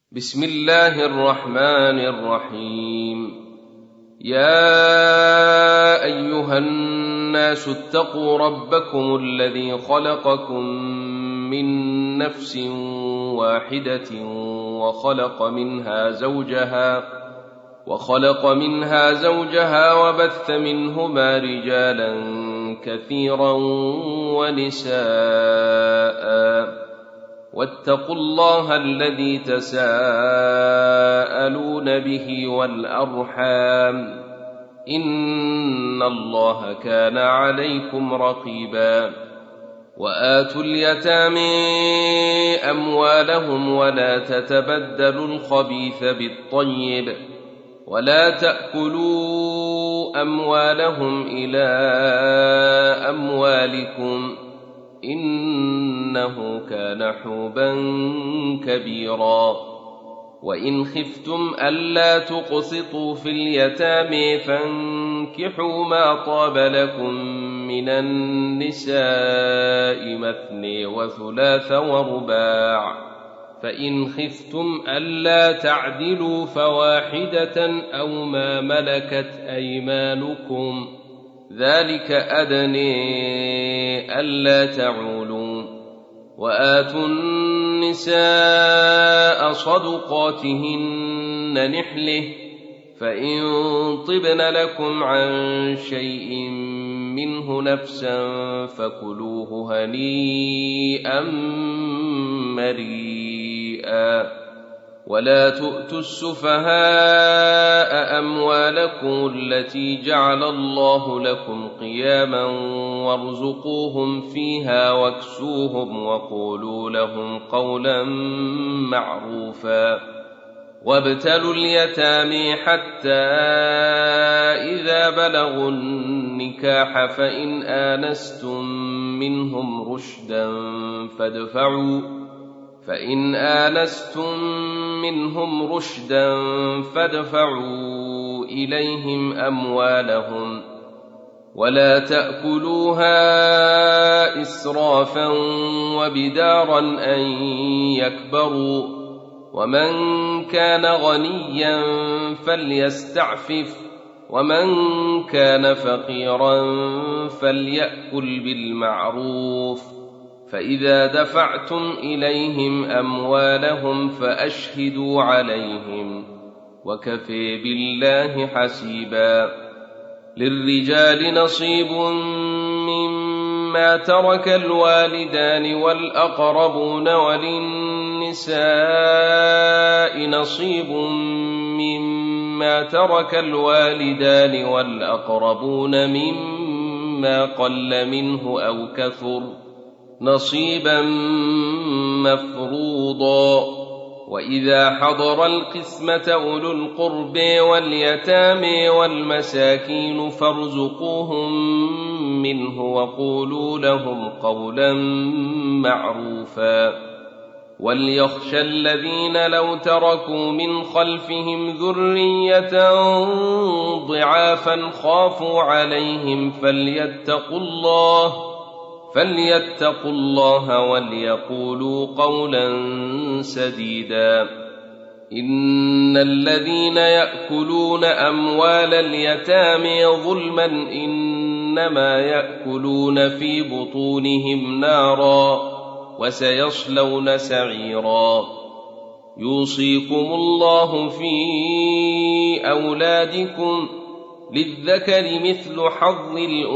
بسم الله الرحمن الرحيم. يا أيها الناس اتقوا ربكم الذي خلقكم من نفس واحدة وخلق منها زوجها وبث منهما رجالا كثيرا ونساء، واتقوا الله الذي تساءلون به والأرحام، إن الله كان عليكم رقيبا. وآتوا اليتامى أموالهم ولا تتبدلوا الخبيث بالطيب، ولا تأكلوا أموالهم إلى أموالكم، إنه كان حوبا كبيرا. وإن خفتم ألا تقسطوا في اليتامى فانكحوا ما طاب لكم من النساء مثني وثلاث ورباع، فإن خفتم ألا تعدلوا فواحدة أو ما ملكت أيمانكم، ذلك أدنى ألا تعولوا. وآتوا النساء صدقاتهن نحلة، فإن طبن لكم عن شيء منه نفسا فكلوه هنيئا مريئا. ولا تؤتوا السفهاء أموالكم التي جعل الله لكم قياما وارزقوهم فيها واكسوهم وقولوا لهم قولا معروفا. وابتلوا اليتامى حتى إذا بلغوا النكاح فإن آنستم منهم رشدا فادفعوا إليهم أموالهم، ولا تأكلوها إسرافا وبدارا أن يكبروا، ومن كان غنيا فليستعفف، ومن كان فقيرا فليأكل بالمعروف. فإذا دفعتم إليهم أموالهم فأشهدوا عليهم، وكفى بالله حسيبا. للرجال نصيب مما ترك الوالدان والأقربون، وللنساء نصيب مما ترك الوالدان والأقربون مما قل منه أو كثر، نصيبا مفروضا. وإذا حضر القسمة أولو القرب واليتامى والمساكين فارزقوهم منه وقولوا لهم قولا معروفا. وليخشى الذين لو تركوا من خلفهم ذرية ضعافا خافوا عليهم فليتقوا الله وليقولوا قولا سديدا. إن الذين يأكلون أموال اليتامى ظلما إنما يأكلون في بطونهم نارا وسيصلون سعيرا. يوصيكم الله في أولادكم، للذكر مثل حظ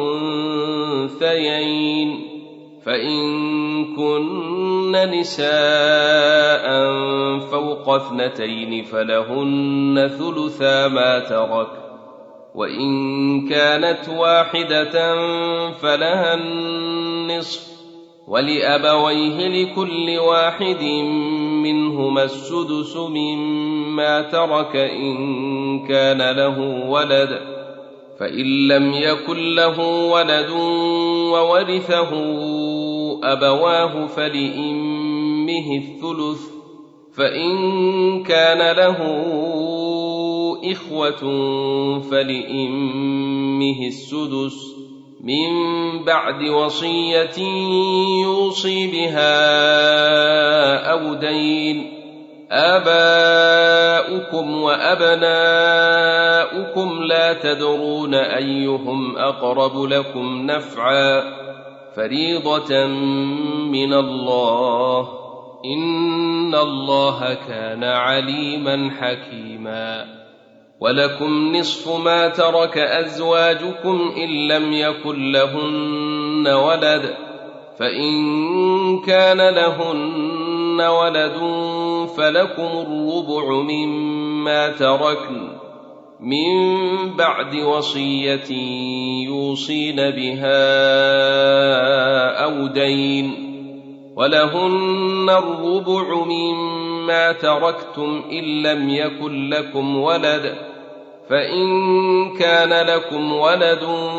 الأنثيين، فإن كن نساء فوق 2 فلهن ثلثا ما ترك، وإن كانت واحدة فلها النصف، ولأبويه لكل واحد منهما السدس مما ترك إن كان له ولد، فإن لم يكن له ولد وورثه أبواه فلأمه الثلث، فإن كان له إخوة فلأمه السدس، من بعد وصية يوصي بها أو دين، آباؤكم وأبناؤكم لا تدرون أيهم أقرب لكم نفعا فريضة من الله إن الله كان عليما حكيما ولكم نصف ما ترك أزواجكم إن لم يكن لهن ولد فإن كان لهن ولد فلكم الربع مما تركن من بعد وصية يوصين بها أو دين ولهن الربع مما تركتم إن لم يكن لكم ولد فإن كان لكم ولد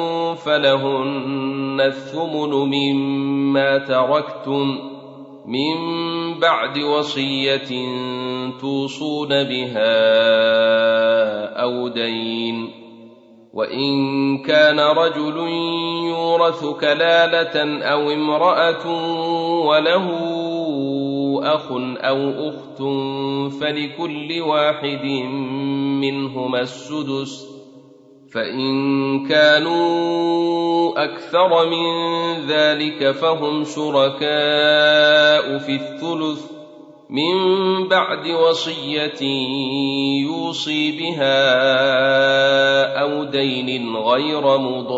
فلهن الثمن مما تركتم من بعد وصية توصون بها أو دين وإن كان رجل يورث كلالة أو امرأة وله أخ أو أخت فلكل واحد منهما السدس فإن كانوا أكثر من ذلك فهم شركاء في الثلث من بعد وصية يوصي بها أو دين غير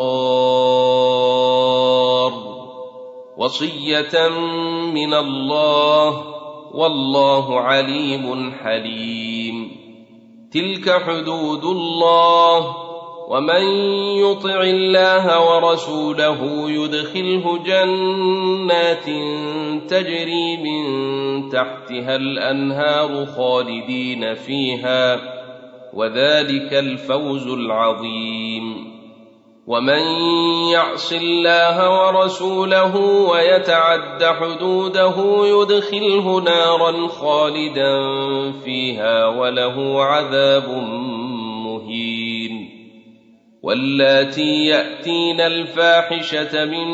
مضار وصية من الله والله عليم حليم تلك حدود الله ومن يطع الله ورسوله يدخله جنات تجري من تحتها الأنهار خالدين فيها وذلك الفوز العظيم ومن يعص الله ورسوله ويتعد حدوده يدخله نارا خالدا فيها وله عذاب مهين واللاتي يأتين الفاحشة من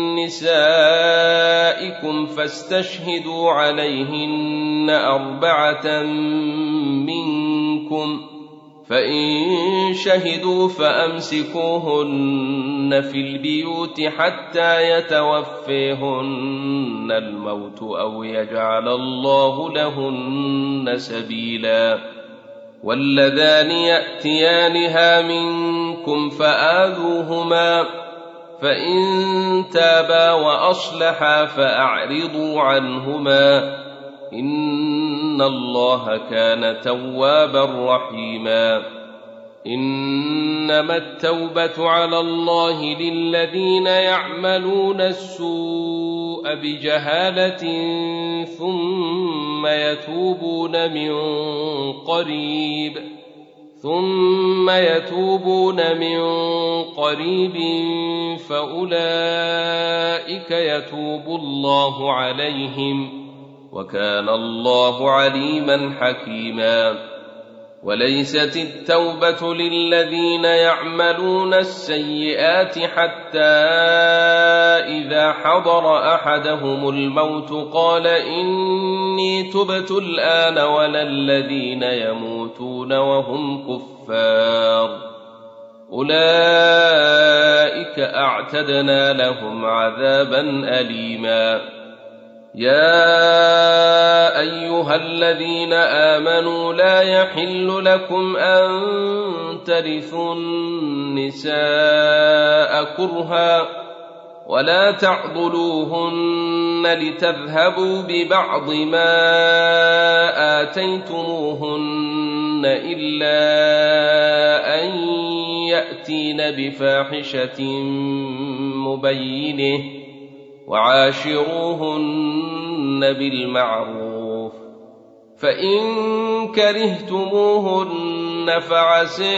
نسائكم فاستشهدوا عليهن 4 منكم فإن شهدوا فأمسكوهن في البيوت حتى يتوفيهن الموت أو يجعل الله لهن سبيلا واللذان يأتيانها منكم فآذوهما فإن تابا وأصلحا فأعرضوا عنهما إن الله كان توابا رحيما إنما التوبة على الله للذين يعملون السوء بجهالة ثم يتوبون من قريب فأولئك يتوب الله عليهم وكان الله عليما حكيما وليست التوبة للذين يعملون السيئات حتى إذا حضر أحدهم الموت قال إني تبت الآن ولا الذين يموتون وهم كفار أولئك أعتدنا لهم عذابا أليما يا أيها الذين آمنوا لا يحل لكم أن ترثوا النساء كرها ولا تعضلوهن لتذهبوا ببعض ما آتيتموهن إلا أن يأتين بفاحشة مبينة وعاشروهن بالمعروف فإن كرهتموهن فعسى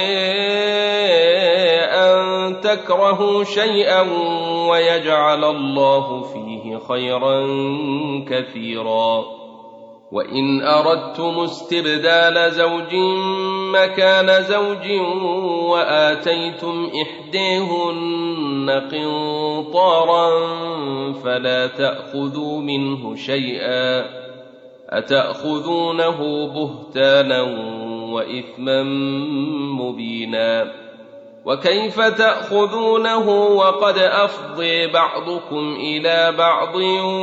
أن تكرهوا شيئا ويجعل الله فيه خيرا كثيرا وإن أردتم استبدال زوج مكان زوج وآتيتم إحداهن قنطارا فلا تأخذوا منه شيئا أتأخذونه بهتانا وإثما مبينا وكيف تأخذونه وقد أفضي بعضكم إلى بعض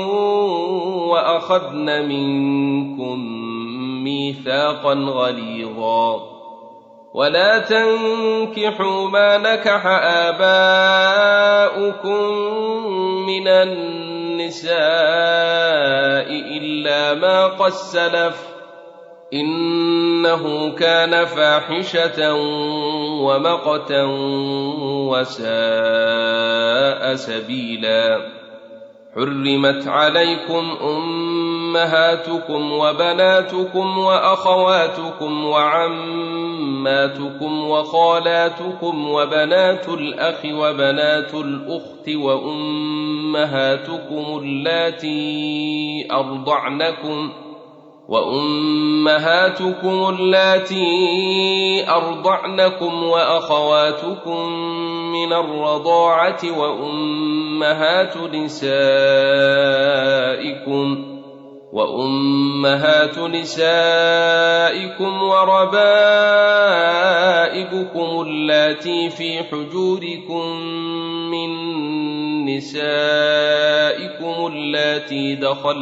وأخذن منكم ميثاقا غليظا ولا تنكحوا ما نكح آباؤكم من النساء إلا ما قد سلف إنه كان فاحشة ومقتا وساء سبيلا حرمت عليكم أمهاتكم وبناتكم وأخواتكم وعماتكم وخالاتكم وبنات الأخ وبنات الأخت وأمهاتكم اللاتي أرضعنكم وأخواتكم من الرضاعة وأمهات نسائكم وربائبكم اللاتي في حجوركم من نسائكم اللاتي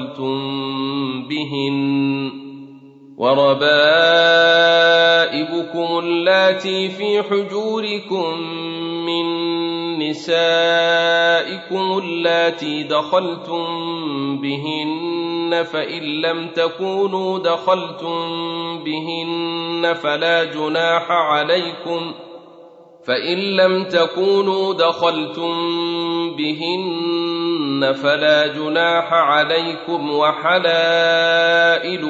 دخلتم بهن فإن لم تكونوا دخلتم بهن فلا جناح عليكم وحلائل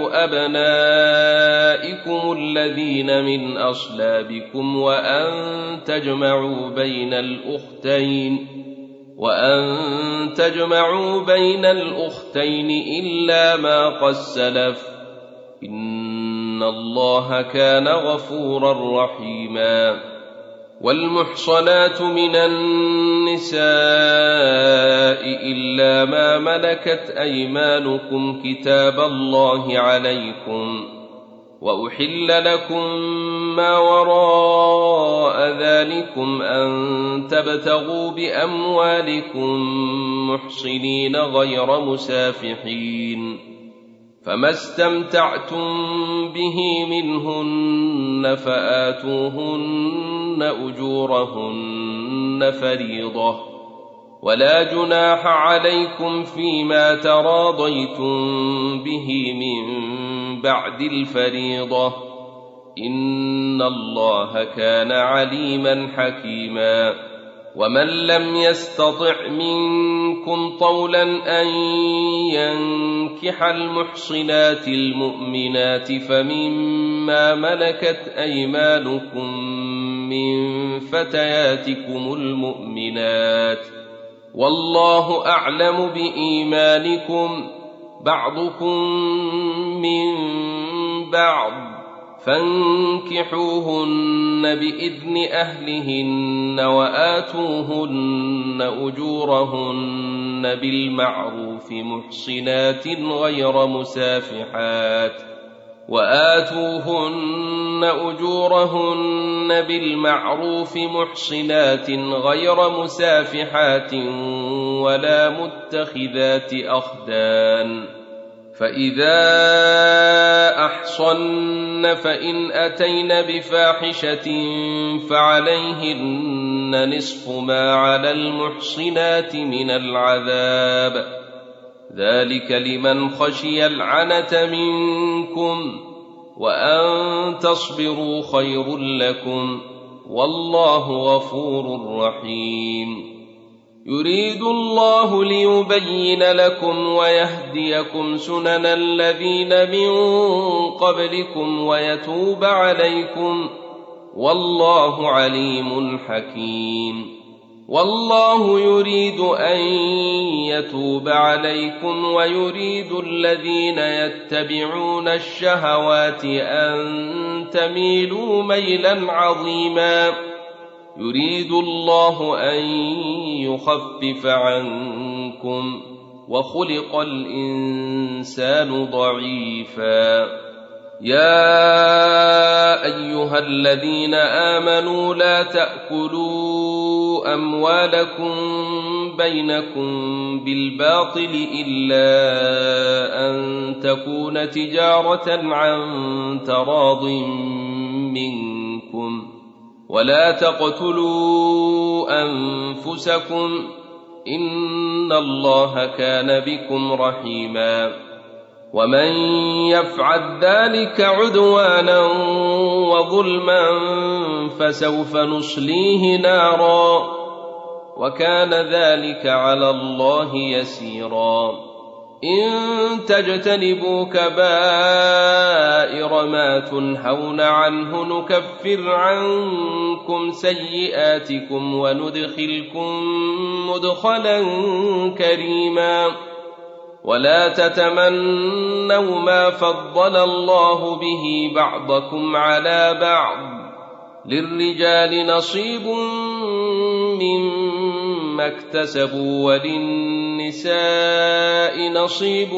أبنائكم الذين من أصلابكم وأن تجمعوا بين الأختين إلا ما قد سلف إن الله كان غفورا رحيما والمحصنات من النساء إلا ما ملكت أيمانكم كتاب الله عليكم وأحل لكم ما وراء ذلكم أن تبتغوا بأموالكم محصنين غير مسافحين فما استمتعتم به منهن فآتوهن أجورهن فريضة ولا جناح عليكم فيما تراضيتم به من بعد الفريضة إن الله كان عليما حكيما ومن لم يستطع منكم طولا أن ينكح المحصنات المؤمنات فمما ملكت أيمانكم من فتياتكم المؤمنات والله أعلم بإيمانكم بعضكم من بعض فانكحوهن بإذن أهلهن وآتوهن أجورهن بالمعروف محصنات غير مسافحات ولا متخذات أخدان فإذا أحصن فإن أتين بفاحشة فعليهن نصف ما على المحصنات من العذاب ذلك لمن خشي العنة منكم وأن تصبروا خير لكم والله غفور رحيم يريد الله ليبين لكم ويهديكم سنن الذين من قبلكم ويتوب عليكم والله عليم حكيم والله يريد أن يتوب عليكم ويريد الذين يتبعون الشهوات أن تميلوا ميلا عظيما يريد الله أن يخفف عنكم وخلق الإنسان ضعيفا. يا أيها الذين آمنوا لا تأكلوا أموالكم بينكم بالباطل إلا أن تكون تجارة عن تراض منكم، ولا تقتلوا أنفسكم إن الله كان بكم رحيما. ومن يفعل ذلك عدوانا وظلما فسوف نصليه نارا وكان ذلك على الله يسيرا. إن تجتنبوا كبائر ما تنهون عنه نكفر عنكم سيئاتكم وندخلكم مدخلا كريما. ولا تتمنوا ما فضل الله به بعضكم على بعض، للرجال نصيب مما اكتسبوا وللنساء نصيب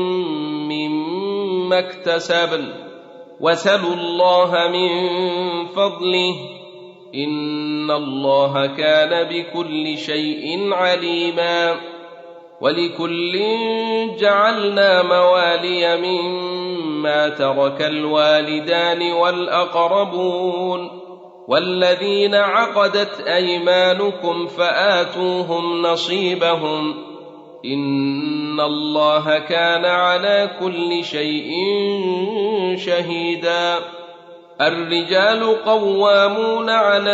مما اكتسبن، واسألوا الله من فضله إن الله كان بكل شيء عليما. ولكل جعلنا موالي مما ترك الوالدان والأقربون والذين عقدت أيمانكم فآتوهم نصيبهم إن الله كان على كل شيء شهيدا. الرجال قوامون على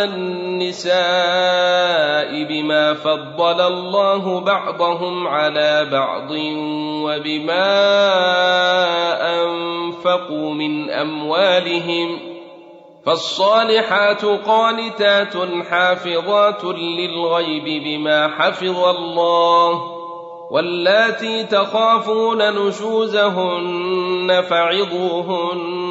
النساء بما فضل الله بعضهم على بعض وبما أنفقوا من أموالهم، فالصالحات قانتات حافظات للغيب بما حفظ الله، واللاتي تخافون نشوزهن فعظوهن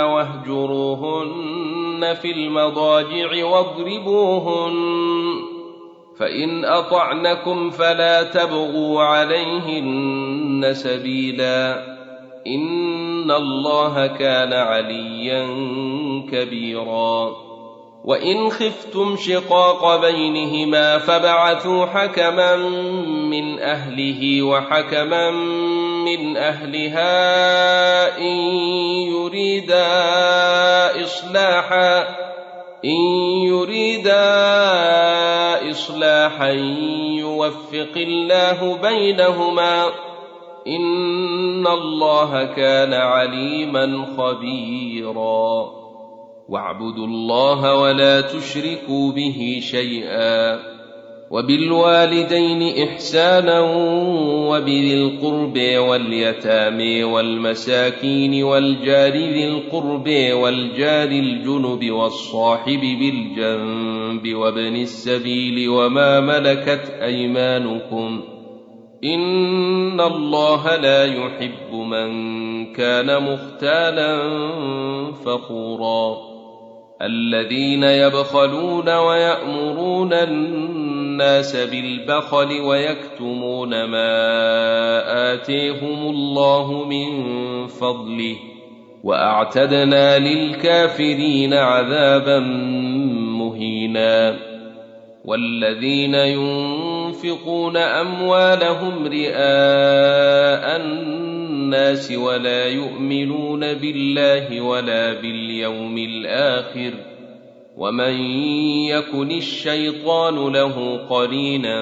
واهجروهن في المضاجع واضربوهن، فإن أطعنكم فلا تبغوا عليهن سبيلا إن الله كان عليا كبيرا. وإن خفتم شقاق بينهما فبعثوا حكما من أهله وحكما من أهلها إن يريدا إصلاحا يوفق الله بينهما إن الله كان عليما خبيرا. واعبدوا الله ولا تشركوا به شيئا، وبالوالدين إحسانا وبذي القرب واليتامى والمساكين والجار ذي القرب والجار الجنب والصاحب بالجنب وابن السبيل وما ملكت أيمانكم إن الله لا يحب من كان مختالا فخورا. الذين يبخلون ويأمرون الناس بالبخل ويكتمون ما آتيهم الله من فضله وأعتدنا للكافرين عذابا مهينا. والذين ينفقون أموالهم رئاء الناس ولا يؤمنون بالله ولا باليوم الآخر ومن يكن الشيطان له قرينا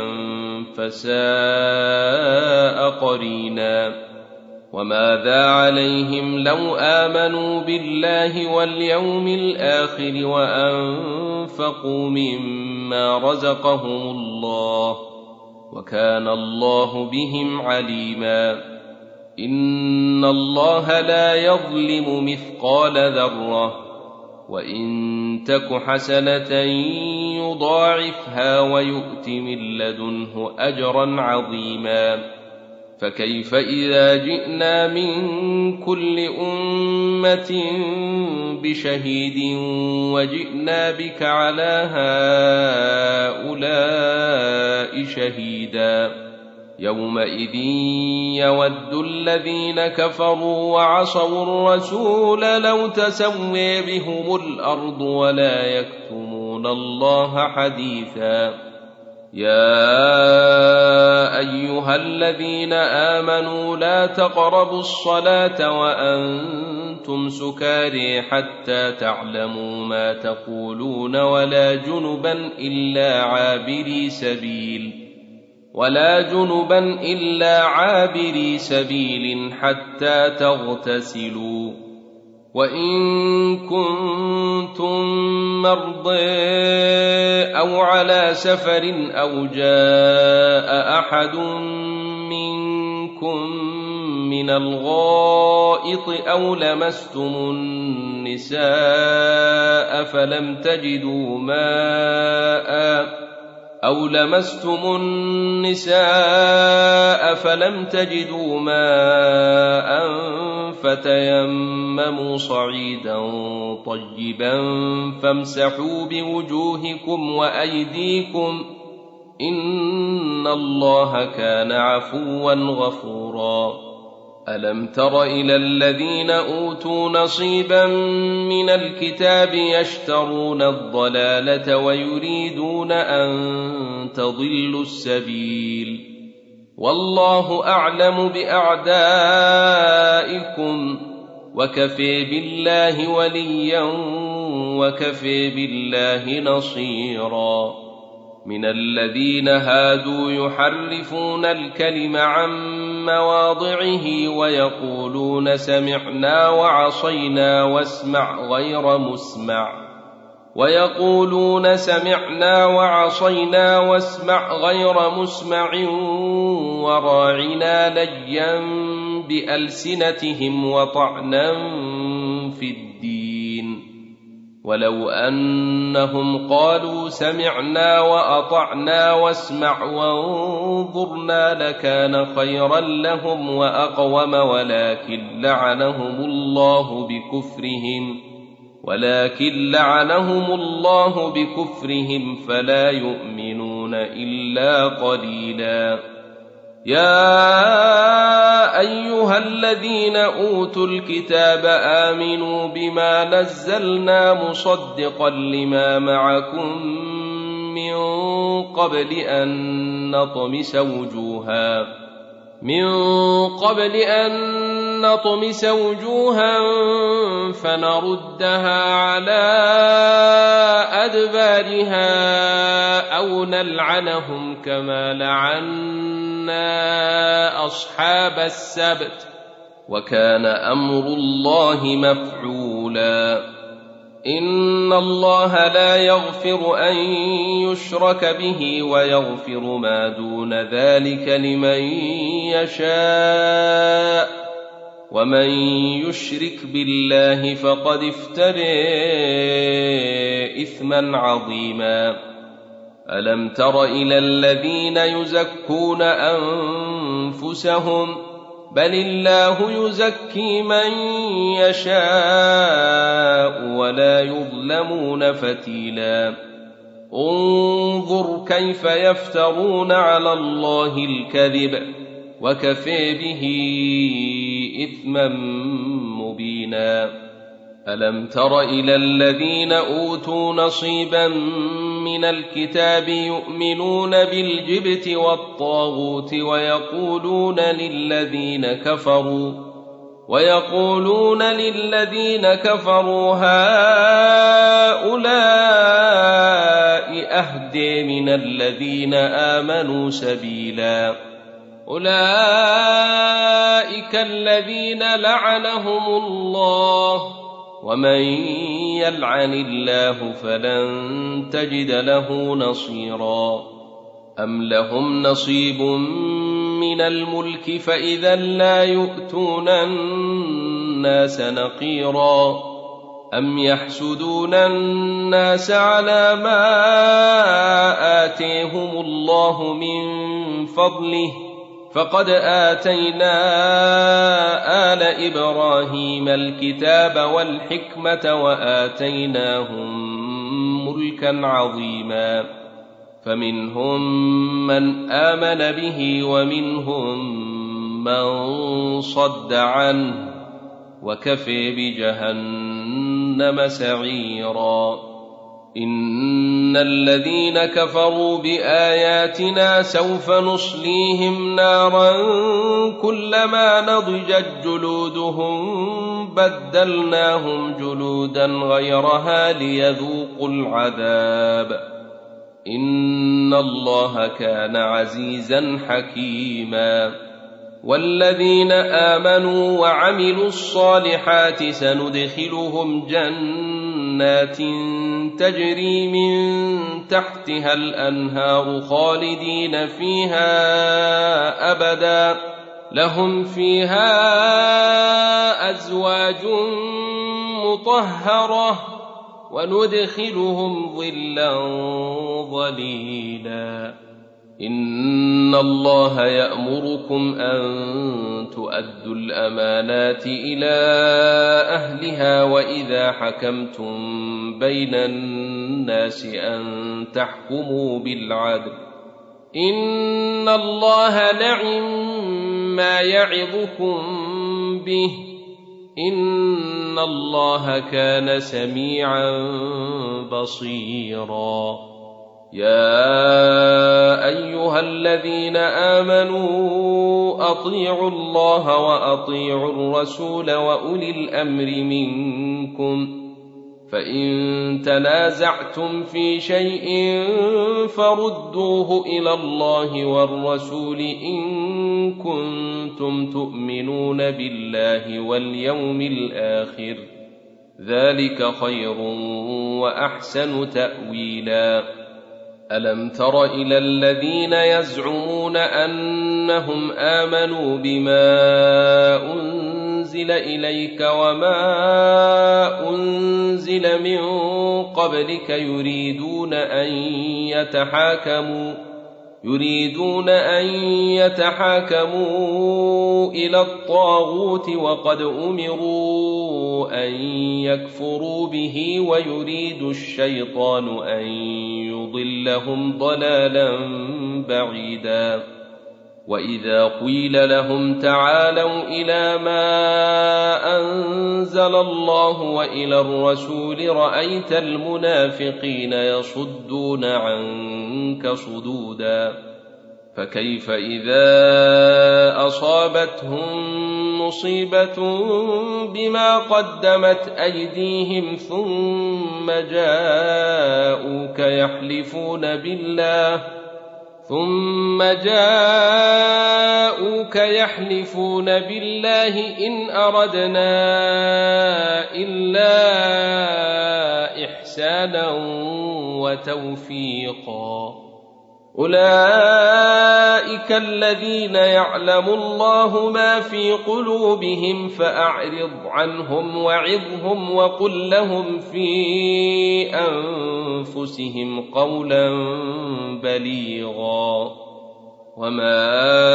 فساء قرينا. وماذا عليهم لو آمنوا بالله واليوم الآخر وأنفقوا مما رزقهم الله وكان الله بهم عليما. إن الله لا يظلم مثقال ذرة وإن تك حسنة يضاعفها ويؤت من لدنه أجرا عظيما. فكيف إذا جئنا من كل أمة بشهيد وجئنا بك على هؤلاء شهيدا يومئذ يود الذين كفروا وعصوا الرسول لو تسوي بهم الأرض ولا يكتمون الله حديثا. يا أيها الذين آمنوا لا تقربوا الصلاة وأنتم سكارى حتى تعلموا ما تقولون ولا جنبا إلا عابري سبيل حتى تغتسلوا، وإن كنتم مرضى أو على سفر أو جاء أحد منكم من الغائط أو لمستم النساء فلم تجدوا ماء فتيمموا صعيدا طيبا فامسحوا بوجوهكم وأيديكم إن الله كان عفوا غفورا. ألم تر إلى الذين أوتوا نصيبا من الكتاب يشترون الضلالة ويريدون أن تضلوا السبيل، والله أعلم بأعدائكم وكفى بالله وليا وكفى بالله نصيرا. من الذين هادوا يحرفون الكلم عن مواضعه ويقولون سمعنا وعصينا واسمع غير مسمع وراعنا ليا بألسنتهم وطعنا في الدين، ولو أنهم قالوا سمعنا وأطعنا واسمع وانظرنا لكان خيرا لهم وأقوم ولكن لعنهم الله بكفرهم فلا يؤمنون إلا قليلا. يا أيها الذين أوتوا الكتاب آمنوا بما نزلنا مصدقا لما معكم من قبل أن نطمس وجوها فنردها على أدبارها أو نلعنهم كما لعنا أصحاب السبت وكان أمر الله مفعولا. إن الله لا يغفر أن يشرك به ويغفر ما دون ذلك لمن يشاء، ومن يشرك بالله فقد افترى إثما عظيما. ألم تر إلى الذين يزكون أنفسهم بل الله يزكي من يشاء ولا يظلمون فتيلا. انظر كيف يفترون على الله الكذب وكفى به إثما مبينا. ألم تر إلى الذين أوتوا نصيبا من الكتاب يؤمنون بالجبت والطاغوت ويقولون للذين كفروا هؤلاء أهدى من الذين آمنوا سبيلا. أولئك الذين لعنهم الله، ومن يلعن الله فلن تجد له نصيرا. أم لهم نصيب من الملك فإذا لا يؤتون الناس نقيرا. أم يحسدون الناس على ما آتيهم الله من فضله فقد آتينا آل إبراهيم الكتاب والحكمة وآتيناهم ملكا عظيما. فمنهم من آمن به ومنهم من صد عنه وكفى بجهنم سعيرا. إن الذين كفروا بآياتنا سوف نصليهم نارا كلما نضجت جلودهم بدلناهم جلودا غيرها ليذوقوا العذاب إن الله كان عزيزا حكيما. والذين آمنوا وعملوا الصالحات سندخلهم جنات تجري من تحتها الأنهار خالدين فيها أبدا لهم فيها أزواج مطهرة وندخلهم ظلا ظليلا. إن الله يأمركم أن تؤدوا الأمانات إلى أهلها وإذا حكمتم بين الناس أن تحكموا بالعدل إن الله نعم يعظكم به إن الله كان سميعا بصيرا. يا أيها الذين آمنوا أطيعوا الله وأطيعوا الرسول وأولي الأمر منكم فإن تنازعتم في شيء فردوه إلى الله والرسول إن كنتم تؤمنون بالله واليوم الآخر ذلك خير وأحسن تأويلا. ألم تر إلى الذين يزعمون أنهم آمنوا بما أنزل إليك وما أنزل من قبلك يريدون أن يتحاكموا إلى الطاغوت وقد أمروا أن يكفروا به ويريد الشيطان أن يضلهم ضلالا بعيدا. وإذا قيل لهم تعالوا إلى ما أنزل الله وإلى الرسول رأيت المنافقين يصدون عنك صدودا. فكيف إذا أصابتهم مصيبة بما قدمت أيديهم ثم جاءوك يحلفون بالله إن أردنا إلا إحسانا وتوفيقا. أولئك الذين يعلم الله ما في قلوبهم فأعرض عنهم وعظهم وقل لهم في أنفسهم قولا بليغا. وما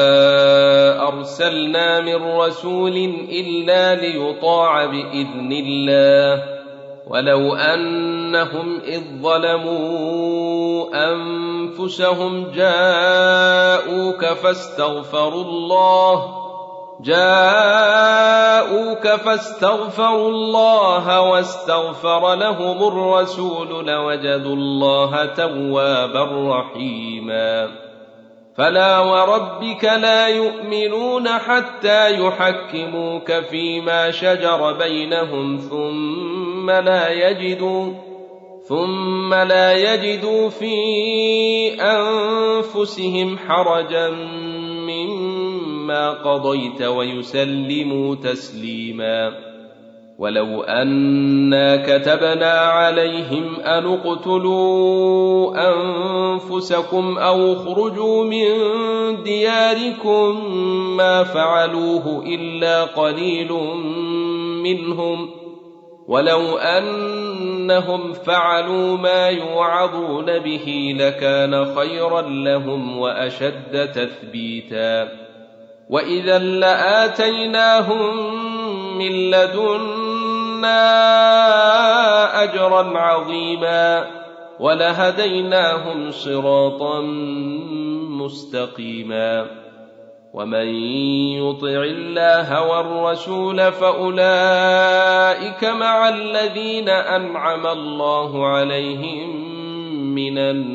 أرسلنا من رسول إلا ليطاع بإذن الله ولو أنهم إذ ظلموا أنفسهم جاءوك فاستغفروا الله واستغفر لهم الرسول لوجدوا الله توابا رحيما. فلا وربك لا يؤمنون حتى يحكموك فيما شجر بينهم ثم لا يجدوا في أنفسهم حرجا مما قضيت ويسلموا تسليما. ولو أنا كتبنا عليهم أن اقتلوا أنفسكم أو اخرجوا من دياركم ما فعلوه إلا قليل منهم ولو أنهم فعلوا ما يوعظون به لكان خيرا لهم وأشد تثبيتا. وإذا لآتيناهم من لدنا أجرا عظيما. ولهديناهم صراطا مستقيما ومن يطع الله والرسول فأولئك مع الذين أنعم الله عليهم من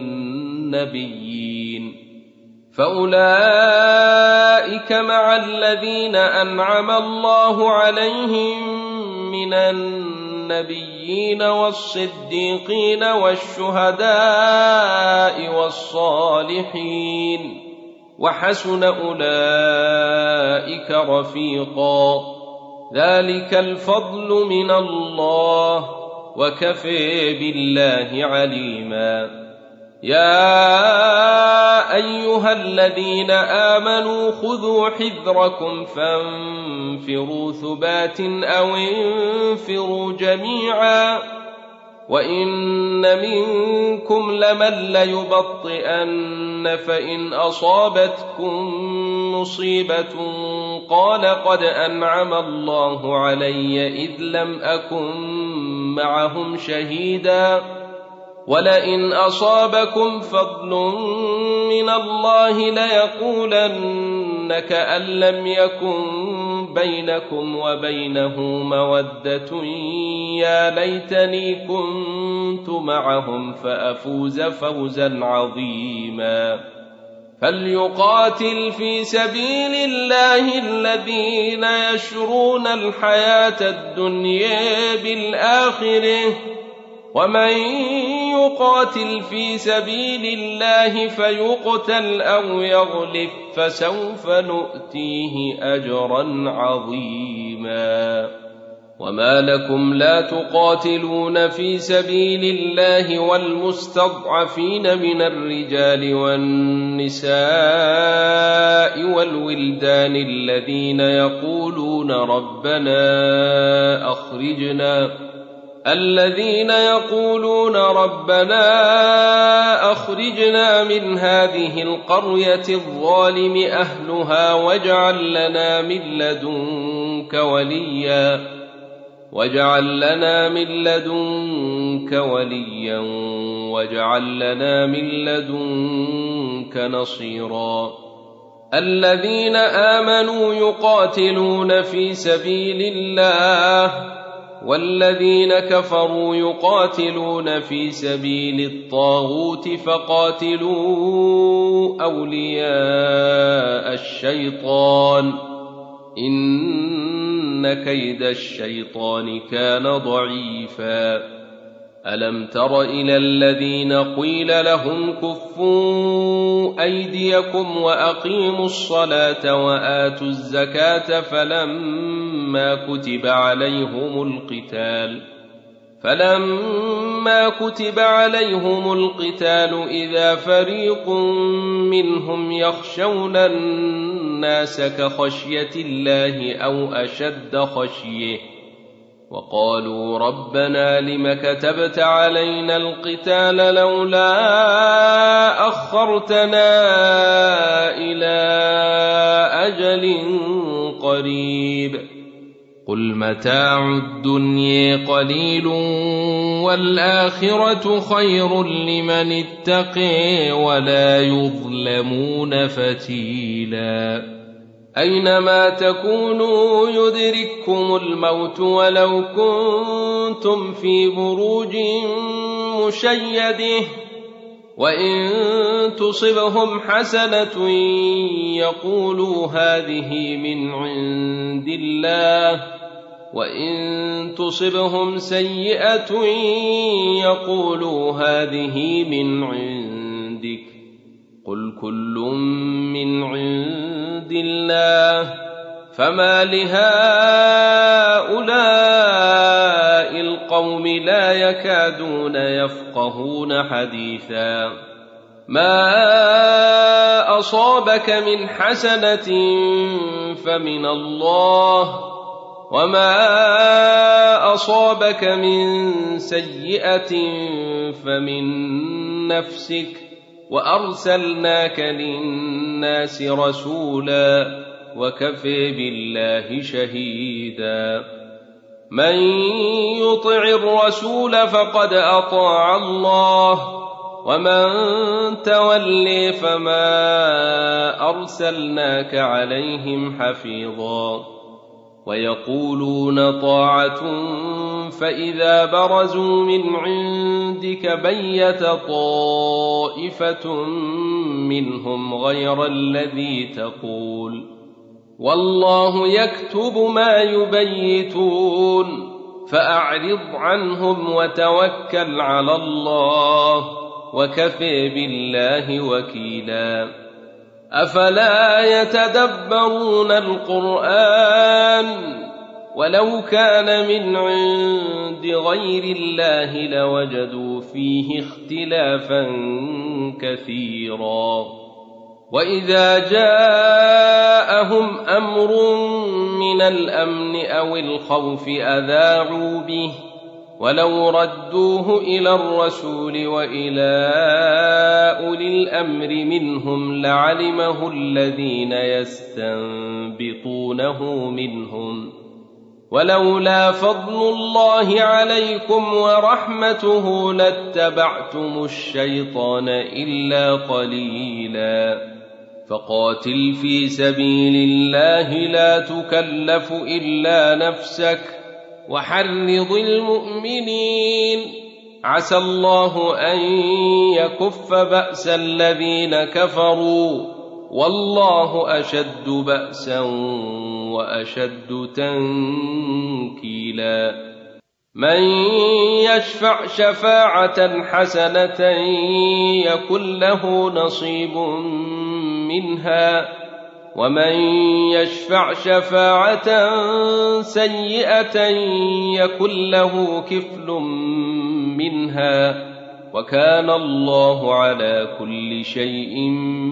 النبيين والصديقين والشهداء والصالحين وحسن أولئك رفيقا ذلك الفضل من الله وكفى بالله عليما يا أيها الذين آمنوا خذوا حذركم فانفروا ثبات أو انفروا جميعا وإن منكم لمن ليبطئن فإن أصابتكم مصيبة قال قد أنعم الله علي إذ لم أكن معهم شهيدا ولئن أصابكم فضل من الله ليقولن كأن لم يكن بينكم وبينه مودة يا ليتني كنت معهم فأفوز فوزا عظيما فليقاتل في سبيل الله الذين يشرون الحياة الدنيا بالآخرة ومن يقاتل في سبيل الله فيقتل أو يغلب فسوف نؤتيه أجرا عظيما وما لكم لا تقاتلون في سبيل الله والمستضعفين من الرجال والنساء والولدان الذين يقولون ربنا أخرجنا من هذه القرية الظالم أهلها واجعل لنا من لدنك وليا واجعل لنا من لدنك نصيرا الذين آمنوا يقاتلون في سبيل الله والذين كفروا يقاتلون في سبيل الطاغوت فقاتلوا أولياء الشيطان إن كيد الشيطان كان ضعيفا ألم تر إلى الذين قيل لهم كفوا أيديكم وأقيموا الصلاة وآتوا الزكاة فلما كتب عليهم القتال إذا فريق منهم يخشون الناس كخشية الله أو أشد خشية وقالوا ربنا لم كتبت علينا القتال لولا أخرتنا إلى أجل قريب قل متاع الدنيا قليل والآخرة خير لمن اتقي ولا يظلمون فتيلا أينما تكونوا يدرككم الموت ولو كنتم في بروج مشيدة وإن تصبهم حسنة يقولوا هذه من عند الله وإن تصبهم سيئة يقولوا هذه من عندك قل كل من عند الله فما لهؤلاء القوم لا يكادون يفقهون حديثا ما أصابك من حسنة فمن الله وما أصابك من سيئة فمن نفسك وأرسلناك للناس رسولا وكفى بالله شهيدا من يطع الرسول فقد أطاع الله ومن تولي فما أرسلناك عليهم حفيظا ويقولون طاعة فإذا برزوا من عندك بيت طائفة منهم غير الذي تقول والله يكتب ما يبيتون فأعرض عنهم وتوكل على الله وكفى بالله وكيلا أفلا يتدبرون القرآن ولو كان من عند غير الله لوجدوا فيه اختلافا كثيرا وإذا جاءهم أمر من الأمن أو الخوف أذاعوا به ولو ردوه إلى الرسول وإلى أولي الأمر منهم لعلمه الذين يستنبطونه منهم ولولا فضل الله عليكم ورحمته لاتبعتم الشيطان إلا قليلا فقاتل في سبيل الله لا تكلف إلا نفسك وحرض المؤمنين عسى الله أن يكف بأس الذين كفروا والله أشد بأسا وأشد تنكيلا من يشفع شفاعة حسنة يكن له نصيب منها ومن يشفع شفاعة سيئة يكن له كفل منها وكان الله على كل شيء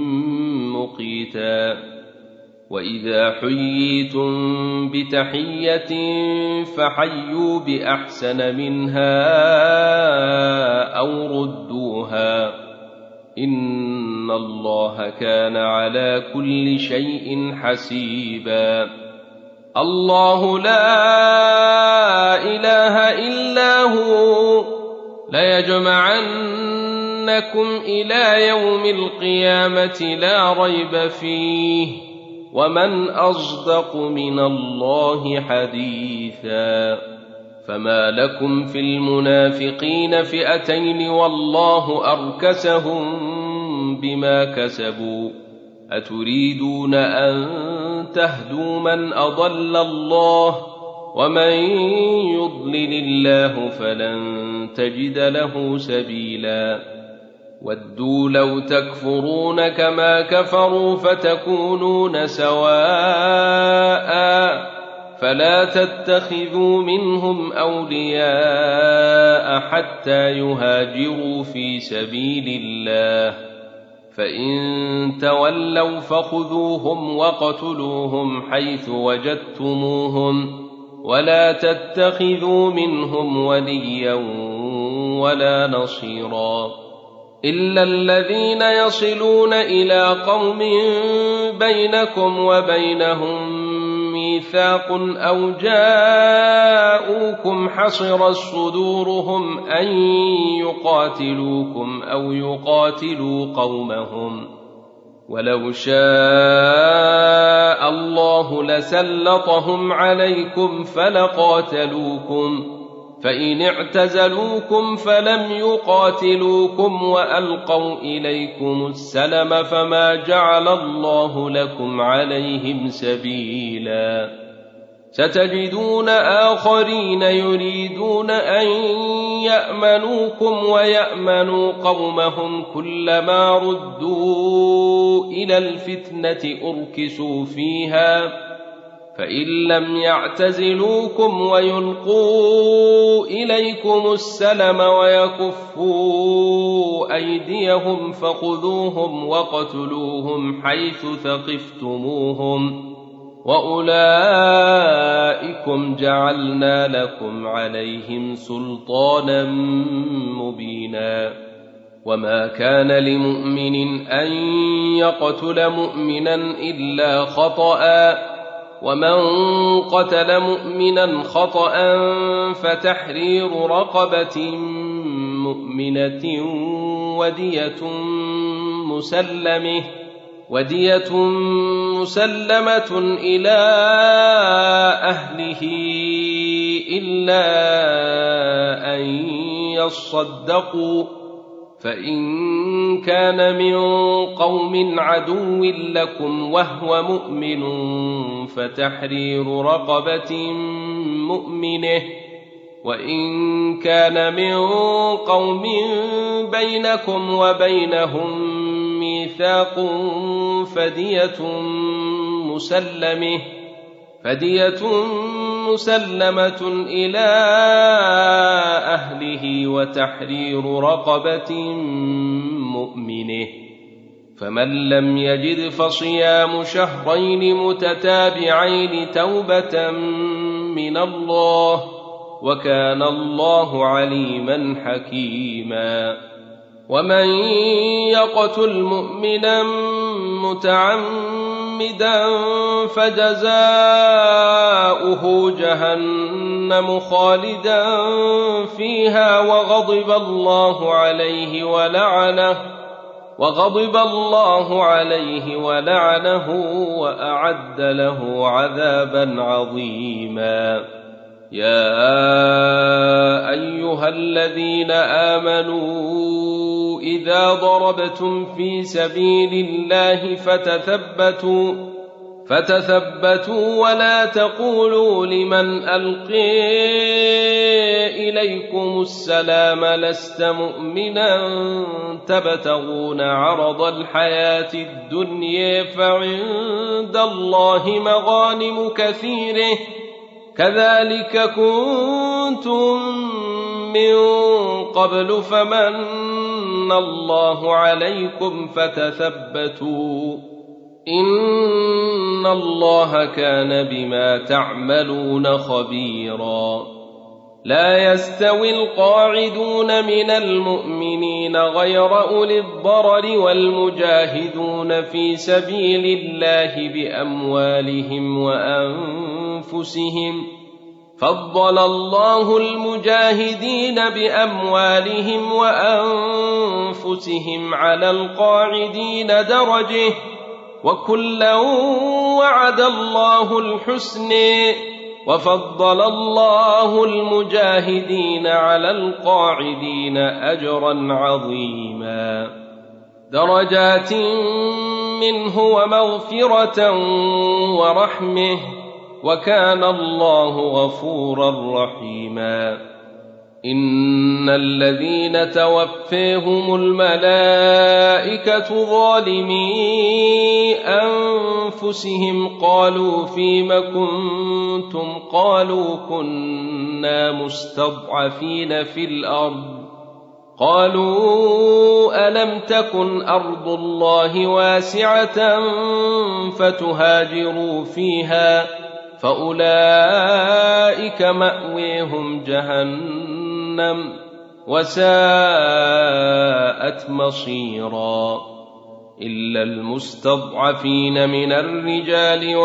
مقيتا وإذا حييتم بتحية فحيوا بأحسن منها أو ردوها إن الله كان على كل شيء حسيبا الله لا إله إلا هو ليجمعنكم إلى يوم القيامة لا ريب فيه ومن أصدق من الله حديثا فما لكم في المنافقين فئتين والله أركسهم بما كسبوا أتريدون أن تهدوا من أضل الله ومن يضلل الله فلن تجد له سبيلا ودوا لو تكفرون كما كفروا فتكونون سواء فلا تتخذوا منهم أولياء حتى يهاجروا في سبيل الله فإن تولوا فخذوهم وقتلوهم حيث وجدتموهم ولا تتخذوا منهم وليا ولا نصيرا إلا الذين يصلون إلى قوم بينكم وبينهم ميثاق أو جاءوكم حصرت صدورهم أن يقاتلوكم أو يقاتلوا قومهم ولو شاء الله لسلطهم عليكم فلقاتلوكم فإن اعتزلوكم فلم يقاتلوكم وألقوا إليكم السلم فما جعل الله لكم عليهم سبيلا ستجدون آخرين يريدون أن يأمنوكم ويأمنوا قومهم كلما ردوا إلى الفتنة أركسوا فيها فإن لم يعتزلوكم ويلقوا إليكم السلم ويكفوا أيديهم فخذوهم وقتلوهم حيث ثقفتموهم وأولئكم جعلنا لكم عليهم سلطانا مبينا وما كان لمؤمن أن يقتل مؤمنا إلا خطأ ومن قتل مؤمنا خطأ فتحرير رقبة مؤمنة ودية مسلمة إلى أهله إلا أن يصدقوا، فإن كان من قوم عدو لكم وهو مؤمن فتحرير رقبة مؤمنة، وإن كان من قوم بينكم وبينهم ميثاق فدية مسلمة إلى أهله وتحرير رقبة مؤمنة، فمن لم يجد فصيام شهرين متتابعين توبة من الله، وكان الله عليما حكيما. ومن يقتل مؤمنا متعمدا فجزاؤه جهنم خالدا فيها وغضب الله عليه ولعنه وأعد له عذابا عظيما. يا أيها الذين آمنوا إذا ضربتم في سبيل الله فتثبتوا ولا تقولوا لمن ألقي إليكم السلام لست مؤمنا تبتغون عرض الحياة الدنيا فعند الله مغانم كثيرة كذلك كنتم من قبل فمن الله عليكم فتثبتوا إن الله كان بما تعملون خبيرا. لا يستوي القاعدون من المؤمنين غير أولي الضرر والمجاهدون في سبيل الله بأموالهم وأنفسهم، فضل الله المجاهدين بأموالهم وأنفسهم على القاعدين درجة، وكلا وعد الله الحسنى، وفضل الله المجاهدين على القاعدين أجرا عظيما، درجات منه ومغفرة ورحمة، وكان الله غفورا رحيما. إن الذين توفيهم الملائكة ظالمي أنفسهم قالوا فيم كنتم قالوا كنا مستضعفين في الأرض قالوا ألم تكن أرض الله واسعة فتهاجروا فيها فأولئك مأويهم جهنم وساءت مصيرا. إلا المستضعفين من الرجال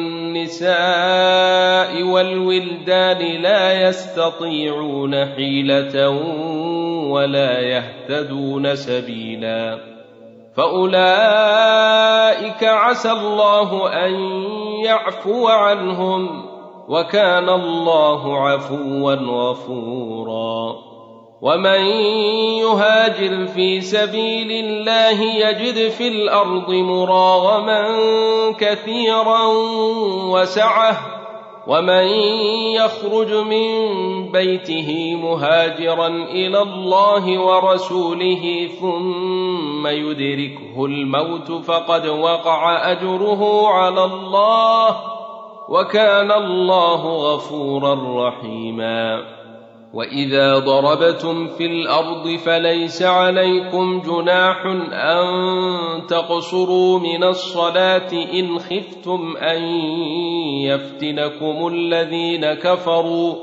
والنساء والولدان لا يستطيعون حيلة ولا يهتدون سبيلا، فأولئك عسى الله أن يعفو عنهم، وكان الله عفوا غفورا. ومن يهاجر في سبيل الله يجد في الأرض مراغما كثيرا وسعة، ومن يخرج من بيته مهاجرا إلى الله ورسوله ثم يدركه الموت فقد وقع أجره على الله، وكان الله غفورا رحيما. وإذا ضربتم في الأرض فليس عليكم جناح أن تقصروا من الصلاة إن خفتم أن يفتنكم الذين كفروا،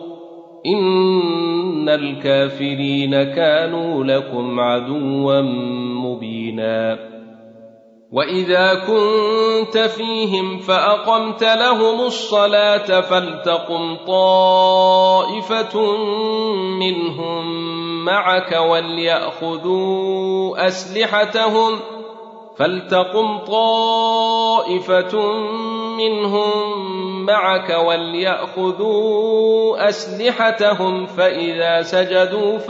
إن الكافرين كانوا لكم عدوا مبينا. وإذا كنت فيهم فأقمت لهم الصلاة فلتقم طائفة منهم معك وليأخذوا أسلحتهم فإذا سجدوا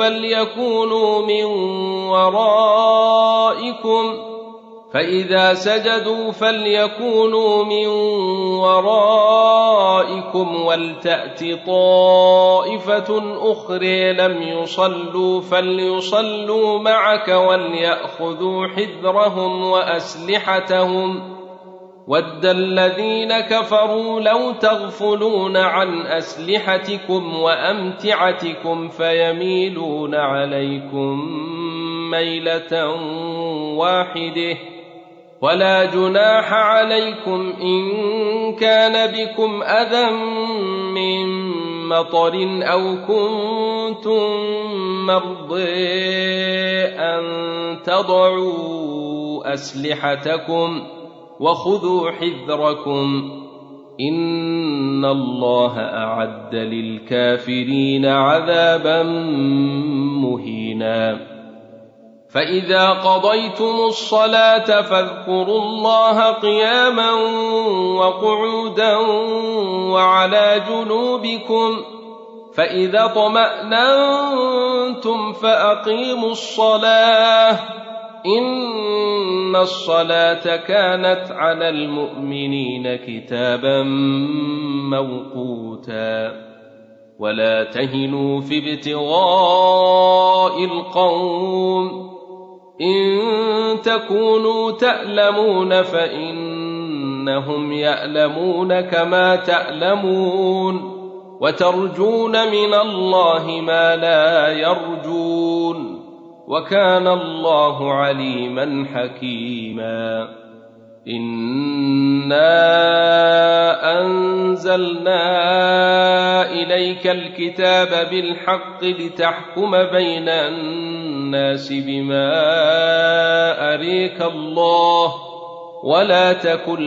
فليكونوا من ورائكم ولتأت طائفة أخرى لم يصلوا فليصلوا معك وليأخذوا حذرهم وأسلحتهم ود الذين كفروا لو تغفلون عن أسلحتكم وأمتعتكم فيميلون عليكم ميلة واحدة ولا جناح عليكم إن كان بكم أذى من مطر أو كنتم مرضى أن تضعوا أسلحتكم وخذوا حذركم إن الله أعد للكافرين عذابا مهينا فإذا قضيتم الصلاة فاذكروا الله قياما وقعودا وعلى جنوبكم فإذا اطمأننتم فأقيموا الصلاة إن الصلاة كانت على المؤمنين كتابا موقوتا ولا تهنوا في ابتغاء القوم إن تكونوا تألمون فإنهم يألمون كما تألمون وترجون من الله ما لا يرجون وكان الله عليما حكيما إنا أنزلنا إليك الكتاب بالحق لتحكم بين الناس بما أريك الله ولا تكن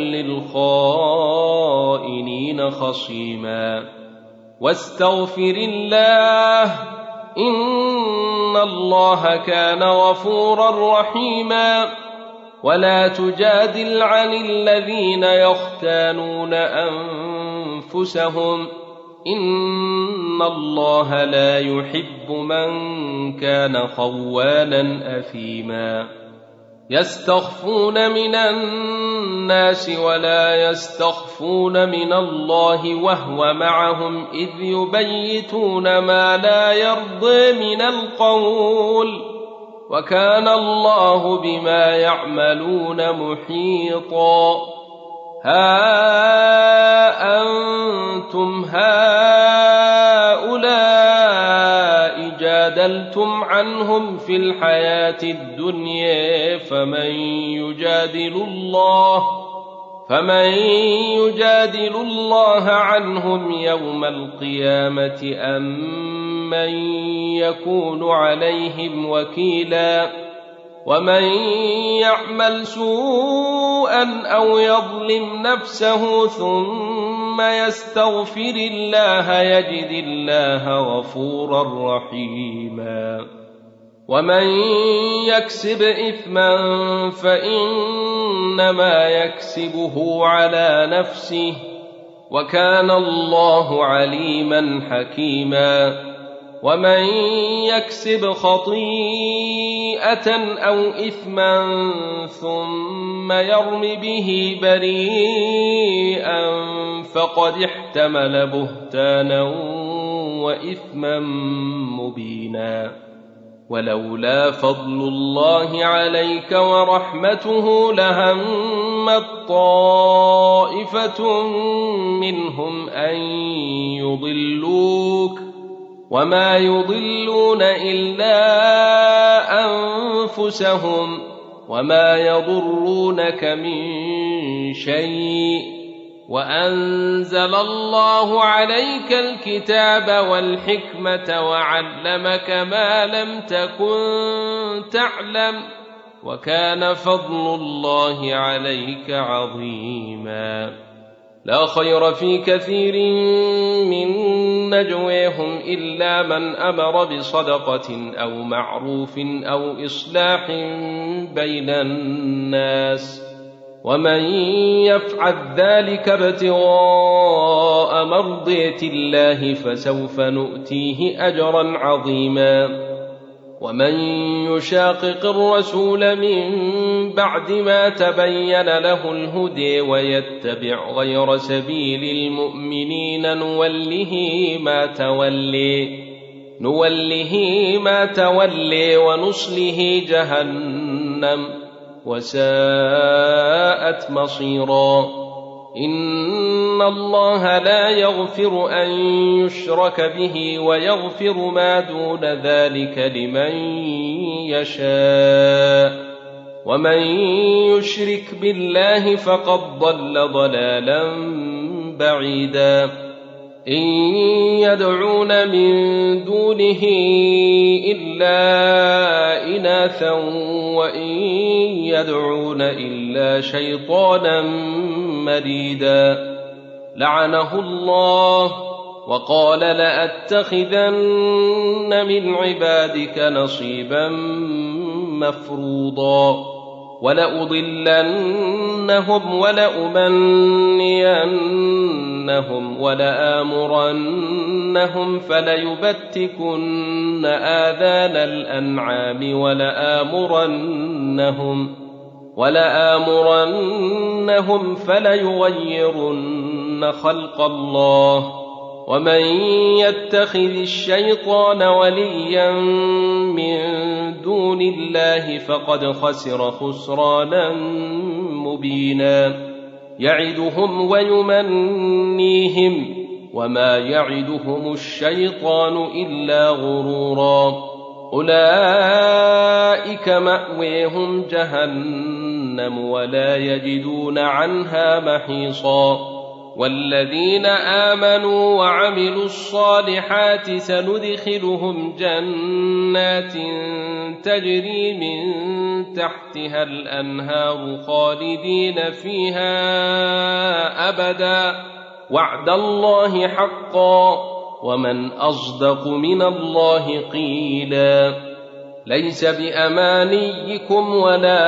للخائنين خصيما واستغفر الله إن الله كان غفورا رحيما ولا تجادل عن الذين يختانون أنفسهم إن الله لا يحب من كان خوانا أثيما يستخفون من الناس ولا يستخفون من الله وهو معهم إذ يبيتون ما لا يرضي من القول وكان الله بما يعملون محيطا ها أنتم هؤلاء جادلتم عنهم في الحياة الدنيا فمن يجادل الله عنهم يوم القيامة أم من يكون عليهم وكيلا ومن يعمل سوءا أو يظلم نفسه ثم يستغفر الله يجد الله غفورا رحيما ومن يكسب إثما فإنما يكسبه على نفسه وكان الله عليما حكيما ومن يكسب خطيئة أو إثما ثم يرم به بريئا فقد احتمل بهتانا وإثما مبينا ولولا فضل الله عليك ورحمته لهمت طائفة منهم أن يضلوك وما يضلون إلا أنفسهم وما يضرونك من شيء وأنزل الله عليك الكتاب والحكمة وعلمك ما لم تكن تعلم وكان فضل الله عليك عظيما. لا خير في كثير من نجويهم إلا من أمر بصدقة أو معروف أو إصلاح بين الناس، ومن يفعل ذلك ابتغاء مرضات الله فسوف نؤتيه أجرا عظيما. ومن يشاقق الرسول من بعد ما تبين له الهدى ويتبع غير سبيل المؤمنين نوله ما تولي ونصله جهنم وساءت مصيرا. إن الله لا يغفر أن يشرك به ويغفر ما دون ذلك لمن يشاء، ومن يشرك بالله فقد ضل ضلالا بعيدا. إن يدعون من دونه إلا إناثا وإن يدعون إلا شيطانا مريدا لعنه الله وقال لأتخذن من عبادك نصيبا مفروضا ولأضلنهم ولأمنينهم ولآمرنهم فليبتكن آذان الأنعام ولآمرنهم فليغيرن خلق الله. ومن يتخذ الشيطان وليا من دون الله فقد خسر خسرانا مبينا. يعدهم ويمنيهم وما يعدهم الشيطان إلا غرورا. أولئك مأويهم جهنم ولا يجدون عنها محيصا. والذين آمنوا وعملوا الصالحات سندخلهم جنات تجري من تحتها الأنهار خالدين فيها أبدا وعد الله حقا ومن أصدق من الله قيلا. ليس بأمانيكم ولا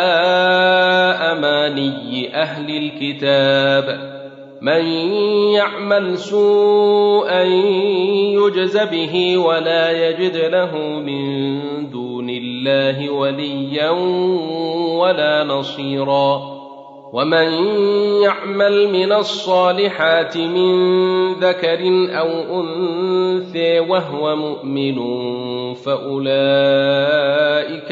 أماني أهل الكتاب، من يعمل سوءا يجز به ولا يجد له من دون الله وليا ولا نصيرا. ومن يعمل من الصالحات من ذكر أو أنثى وهو مؤمن فأولئك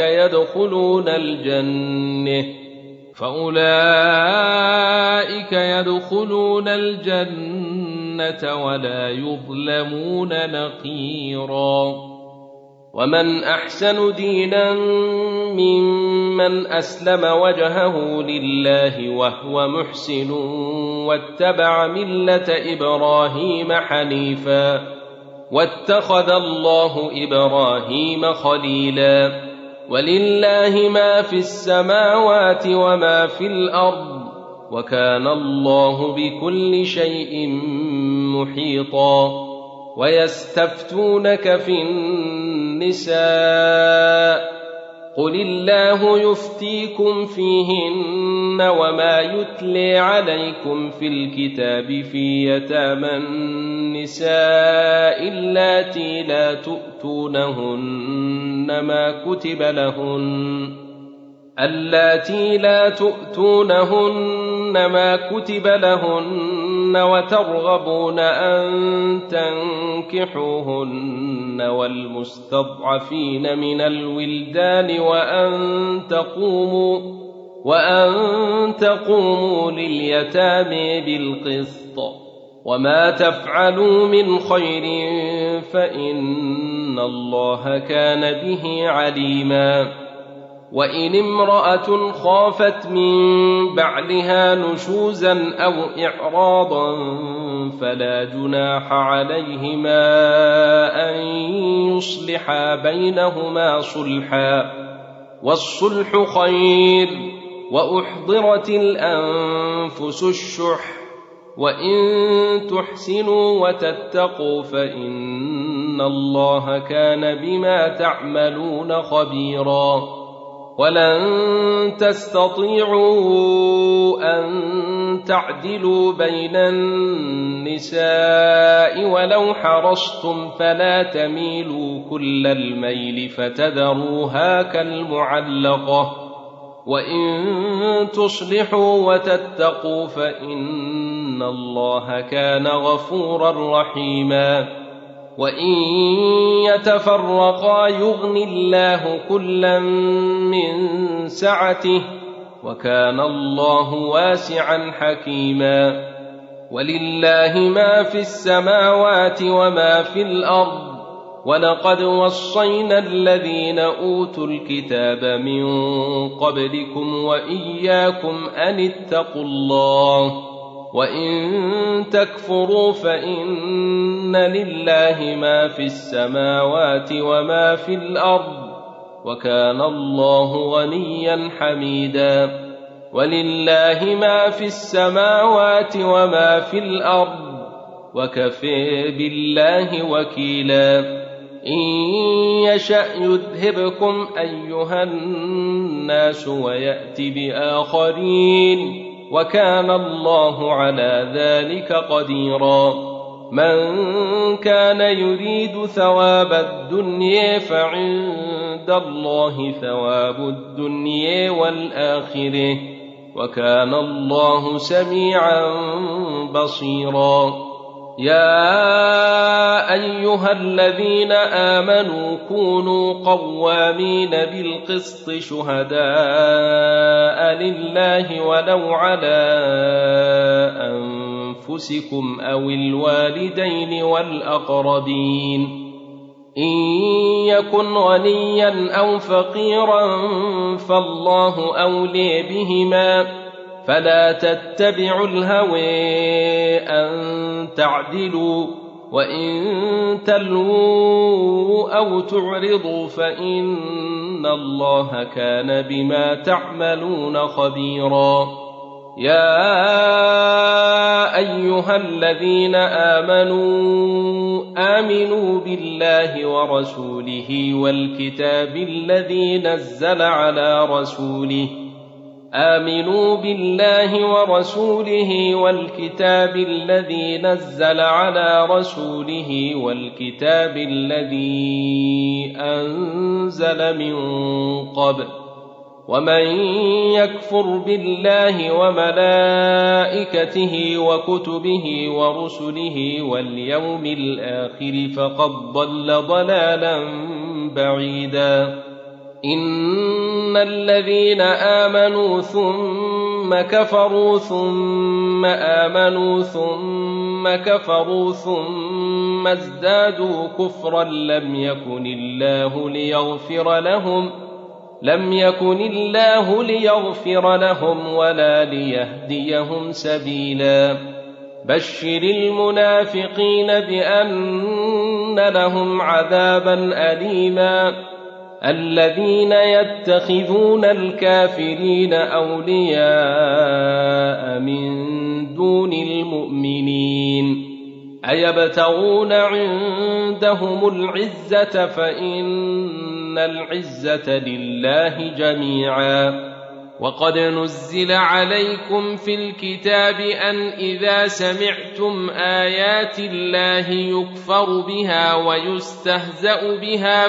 يدخلون الجنة ولا يظلمون نقيرا. ومن أحسن دينا ممن أسلم وجهه لله وهو محسن واتبع ملة إبراهيم حنيفا واتخذ الله إبراهيم خليلا. ولله ما في السماوات وما في الأرض وكان الله بكل شيء محيطا. ويستفتونك في النساء قل الله يفتيكم فيهن وما يتلي عليكم في الكتاب في يتامى النساء اللاتي لا تؤتونهن ما كتب لهن وترغبون أن تنكحوهن والمستضعفين من الولدان وأن تقوموا لليتامى بالقسط. وما تفعلوا من خير فإن الله كان به عليما. وإن امرأة خافت من بعلها نشوزا أو إعراضا فلا جناح عليهما أن يصلحا بينهما صلحا والصلح خير، وأحضرت الأنفس الشح، وإن تحسنوا وتتقوا فإن الله كان بما تعملون خبيرا. ولن تستطيعوا أن تعدلوا بين النساء ولو حرصتم، فلا تميلوا كل الميل فتذروها كالمعلقة، وإن تصلحوا وتتقوا فإن الله كان غفورا رحيما. وإن يتفرقا يغن الله كلا من سعته، وكان الله واسعا حكيما. ولله ما في السماوات وما في الأرض، ولقد وصينا الذين أوتوا الكتاب من قبلكم وإياكم أن اتقوا الله، وإن تكفروا فإن لله ما في السماوات وما في الأرض، وكان الله غنيا حميدا. ولله ما في السماوات وما في الأرض، وكفى بالله وكيلا. إن يشأ يذهبكم أيها الناس ويأت بآخرين، وكان الله على ذلك قديرا. من كان يريد ثواب الدنيا فعند الله ثواب الدنيا والآخرة، وكان الله سميعا بصيرا. يا أيها الذين آمنوا كونوا قوامين بالقسط شهداء لله ولو على أنفسكم أو الوالدين والأقربين. إن يكن غنيا أو فقيرا فالله أولي بهما، فلا تتبعوا الهوى أن تعدلوا، وإن تلووا أو تعرضوا فإن الله كان بما تعملون خبيرا. يا أيها الذين آمنوا بالله ورسوله والكتاب الذي نزل على رسوله آمنوا بالله ورسوله والكتاب الذي نزل على رسوله والكتاب الذي أنزل من قبل، ومن يكفر بالله وملائكته وكتبه ورسله واليوم الآخر فقد ضل ضلالا بعيدا. إن الذين آمنوا ثم كفروا ثم آمنوا ثم كفروا ثم ازدادوا كفرا لم يكن الله ليغفر لهم ولا ليهديهم سبيلا. بشر المنافقين بأن لهم عذابا أليما. الذين يتخذون الكافرين أولياء من دون المؤمنين أيبتغون عندهم العزة فإن العزة لله جميعا. وقد نزل عليكم في الكتاب أن إذا سمعتم آيات الله يكفر بها ويستهزأ بها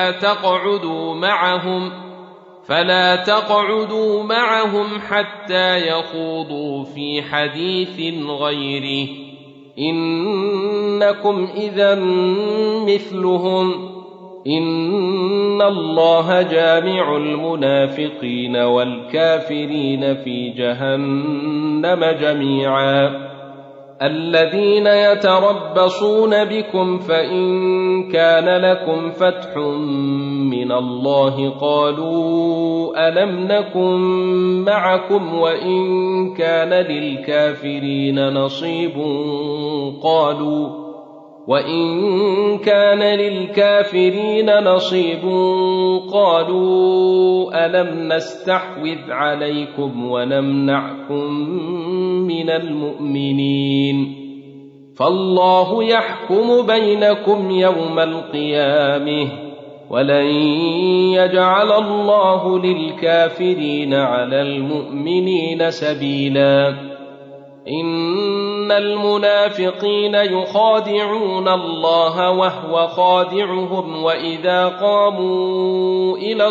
فلا تقعدوا معهم حتى يخوضوا في حديث غيره، إنكم إذا مثلهم. إن الله جامع المنافقين والكافرين في جهنم جميعا. الذين يتربصون بكم فإن كان لكم فتح من الله قالوا ألم نكن معكم وإن كان للكافرين نصيب وإن كان للكافرين نصيب قالوا ألم نستحوذ عليكم ونمنعكم من المؤمنين فالله يحكم بينكم يوم القيامة ولن يجعل الله للكافرين على المؤمنين سبيلا إن المنافقين يخادعون الله وهو خادعهم وإذا قاموا إلى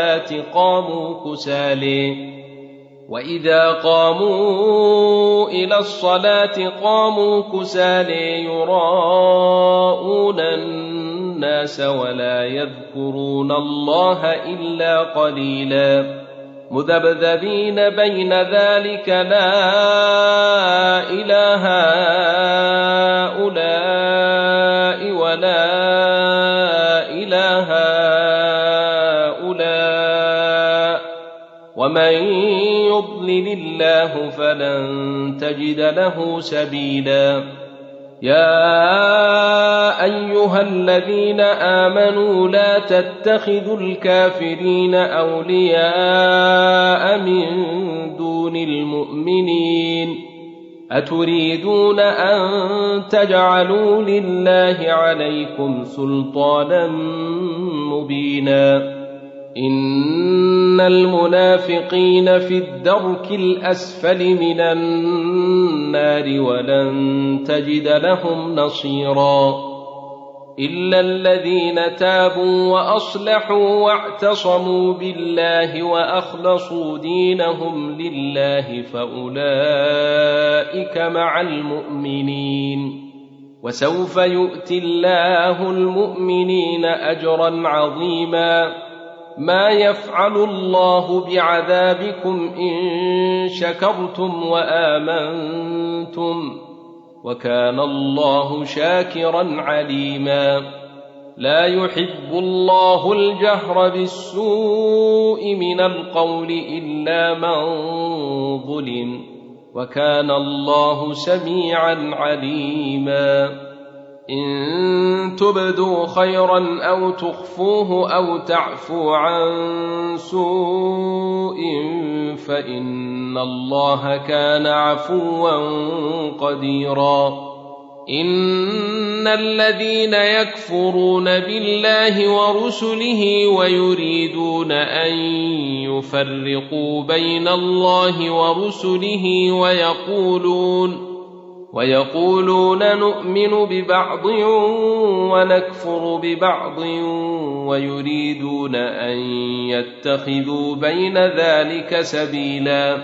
الصلاة قاموا كسالى يراءون الناس ولا يذكرون الله إلا قليلا مذبذبين بين ذلك لا إله هؤلاء ولا إله هؤلاء ومن يضلل الله فلن تجد له سبيلا يا أيها الذين آمنوا لا تتخذوا الكافرين أولياء من دون المؤمنين أتريدون أن تجعلوا لله عليكم سلطانا مبينا إن المنافقين في الدرك الأسفل من النار ولن تجد لهم نصيرا إلا الذين تابوا وأصلحوا واعتصموا بالله وأخلصوا دينهم لله فأولئك مع المؤمنين وسوف يؤتي الله المؤمنين أجرا عظيما ما يفعل الله بعذابكم إن شكرتم وآمنتم وكان الله شاكرا عليما لا يحب الله الجهر بالسوء من القول إلا من ظلم وكان الله سميعا عليما إن تبدوا خيرا أو تخفوه أو تعفو عن سوء فإن الله كان عفوا قديرا إن الذين يكفرون بالله ورسله ويريدون أن يفرقوا بين الله ورسله ويقولون نؤمن ببعض ونكفر ببعض ويريدون أن يتخذوا بين ذلك سبيلا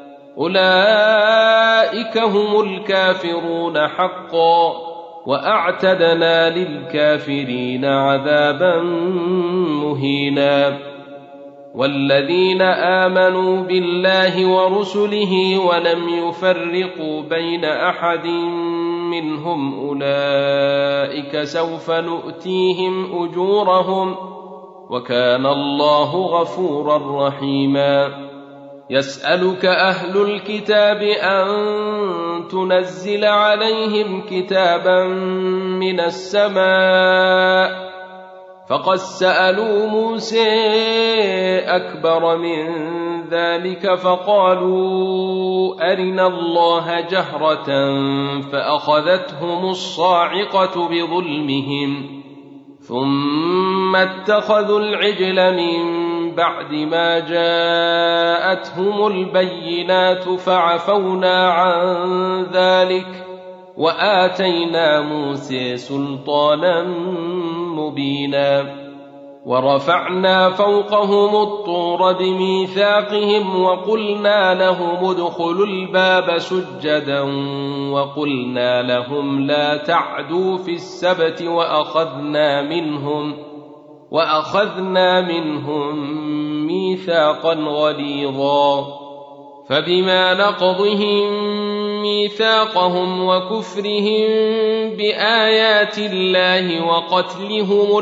أولئك هم الكافرون حقا وأعتدنا للكافرين عذابا مهينا والذين آمنوا بالله ورسله ولم يفرقوا بين أحد منهم أولئك سوف نؤتيهم أجورهم وكان الله غفورا رحيما يسألك أهل الكتاب أن تنزل عليهم كتابا من السماء فقد سألوا موسى أكبر من ذلك فقالوا أرنا الله جهرة فأخذتهم الصاعقة بظلمهم ثم اتخذوا العجل من بعد ما جاءتهم البينات فعفونا عن ذلك وآتينا موسى سلطانا مبينا ورفعنا فوقهم الطور بميثاقهم وقلنا لهم ادخلوا الباب سجدا وقلنا لهم لا تعدوا في السبت وأخذنا منهم ميثاقا غليظا فبما نقضهم ميثاقهم وكفرهم بآيات الله وقتلهم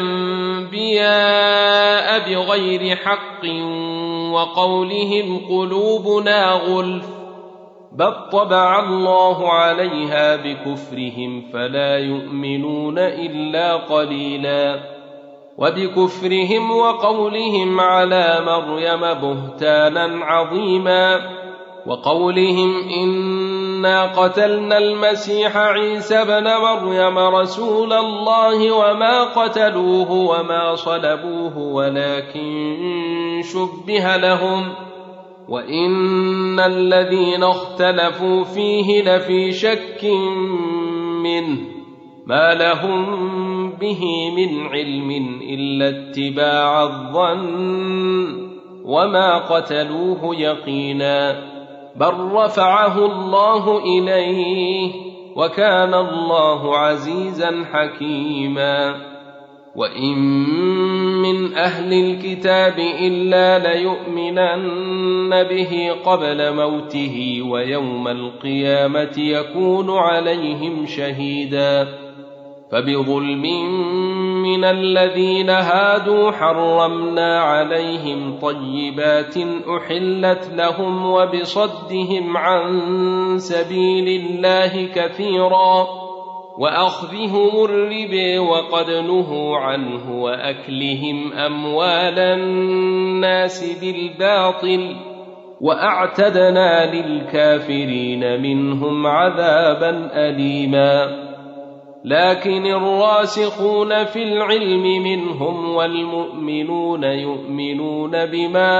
الأنبياء بغير حق وقولهم قلوبنا غلف بل طبع الله عليها بكفرهم فلا يؤمنون إلا قليلا وبكفرهم وقولهم على مريم بهتانا عظيما وقولهم إنا قتلنا المسيح عيسى بن مريم رسول الله وما قتلوه وما صلبوه ولكن شبه لهم وإن الذين اختلفوا فيه لفي شك منه ما لهم به من علم إلا اتباع الظن وما قتلوه يقينا بل رفعه الله إليه وكان الله عزيزا حكيما وإن من أهل الكتاب إلا ليؤمنن به قبل موته ويوم القيامة يكون عليهم شهيدا فبظلم من الذين هادوا حرمنا عليهم طيبات أحلت لهم وبصدهم عن سبيل الله كثيرا وأخذهم الربا وقد نهوا عنه وأكلهم أموال الناس بالباطل وأعتدنا للكافرين منهم عذابا أليما لكن الراسخون في العلم منهم والمؤمنون يؤمنون بما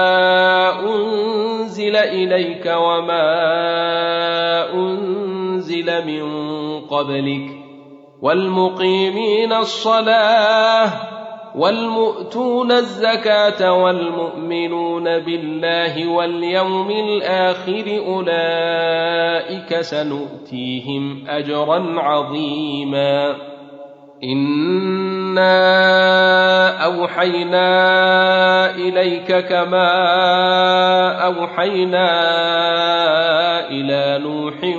أنزل إليك وما أنزل من قبلك والمقيمين الصلاة والمؤتون الزكاة والمؤمنون بالله واليوم الآخر أولئك سنؤتيهم أجرا عظيما إنا أوحينا إليك كما أوحينا إلى نوح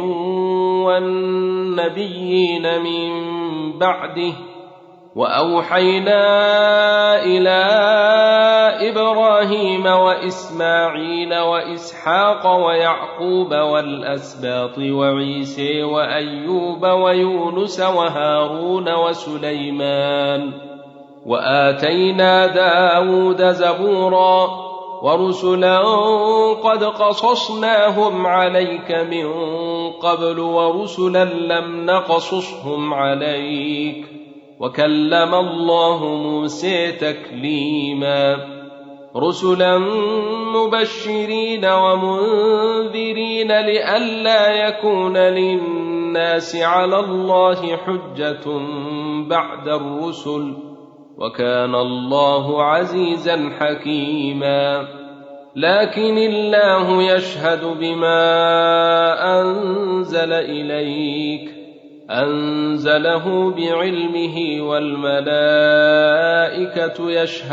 والنبيين من بعده وأوحينا إلى إبراهيم وإسماعيل وإسحاق ويعقوب والأسباط وعيسى وأيوب ويونس وهارون وسليمان وآتينا داود زبورا ورسلا قد قصصناهم عليك من قبل ورسلا لم نقصصهم عليك وكلم الله موسى تكليما رسلا مبشرين ومنذرين لئلا يكون للناس على الله حجة بعد الرسل وكان الله عزيزا حكيما لكن الله يشهد بما أنزل إليك أنزله بعلمه والملائكة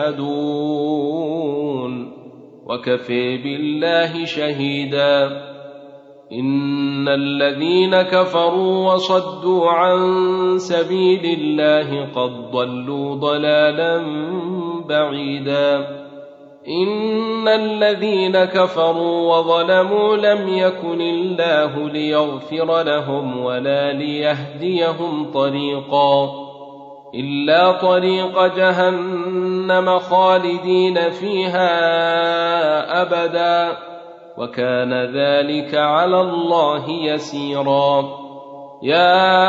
يشهدون وكفى بالله شهيدا إن الذين كفروا وصدوا عن سبيل الله قد ضلوا ضلالا بعيدا إن الذين كفروا وظلموا لم يكن الله ليغفر لهم ولا ليهديهم طريقا إلا طريق جهنم خالدين فيها أبدا وكان ذلك على الله يسيرا يا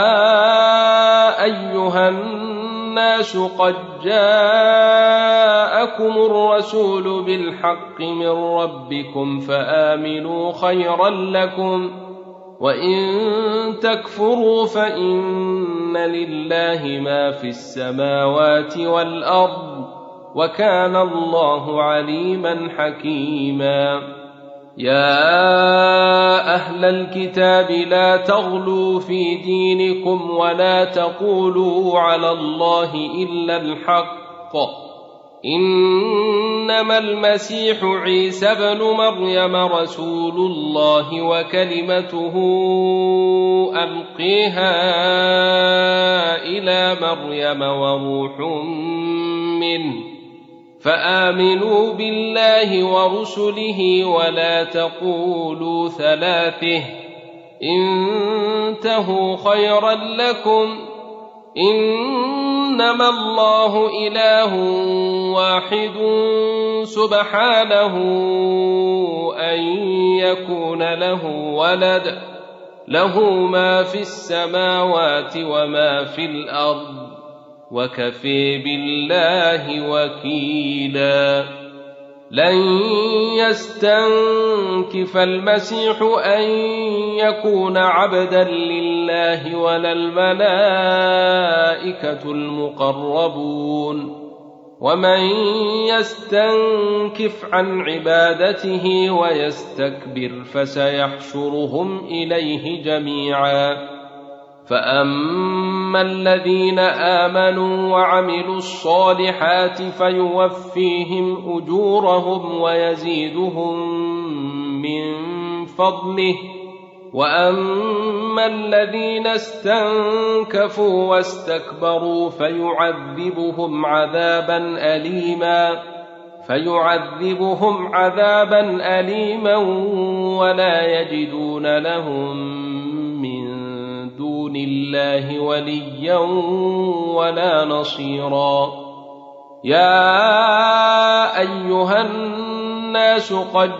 أيها الناس قد جاءكم الرسول بالحق من ربكم فآمنوا خيرا لكم وإن تكفروا فإن لله ما في السماوات والأرض وكان الله عليما حكيما يا أهل الكتاب لا تغلوا في دينكم ولا تقولوا على الله إلا الحق إنما المسيح عيسى بن مريم رسول الله وكلمته ألقيها إلى مريم وروح منه فآمنوا بالله ورسله ولا تقولوا ثلاثة انتهوا خيرا لكم إنما الله إله واحد سبحانه أن يكون له ولد له ما في السماوات وما في الأرض وكفى بالله وكيلا لن يستنكف المسيح أن يكون عبدا لله ولا الملائكة المقربون ومن يستنكف عن عبادته ويستكبر فسيحشرهم إليه جميعا فأما الذين آمنوا وعملوا الصالحات فيوفيهم أجورهم ويزيدهم من فضله وأما الذين استنكفوا واستكبروا فيعذبهم عذابا أليما ولا يجدون لهم من دون الله وليا ولا نصيرا يا أيها الناس قد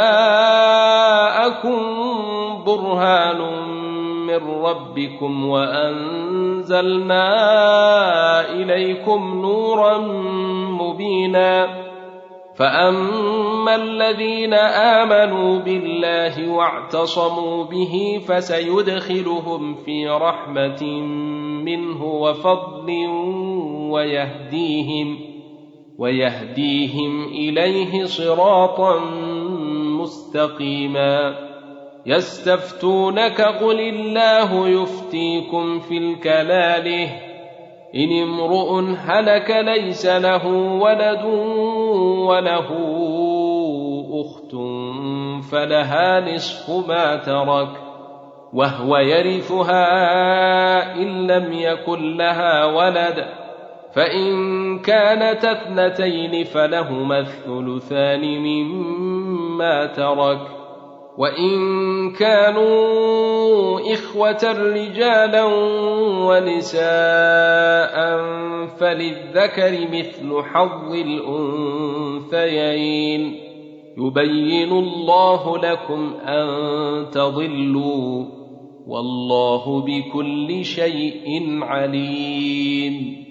جاءكم برهان من ربكم وأنزلنا إليكم نورا مبينا فأما الذين آمنوا بالله واعتصموا به فسيدخلهم في رحمة منه وفضل ويهديهم إليه صراطا مستقيما يستفتونك قل الله يفتيكم في الكلالة إن امرؤ هلك ليس له ولد وله أخت فلها نصف ما ترك وهو يرثها إن لم يكن لها ولد فإن كانت اثنتين فلهما الثلثان مما ترك وإن كانوا إخوة رجالا ونساء فللذكر مثل حظ الأنثيين يبين الله لكم أن تضلوا والله بكل شيء عليم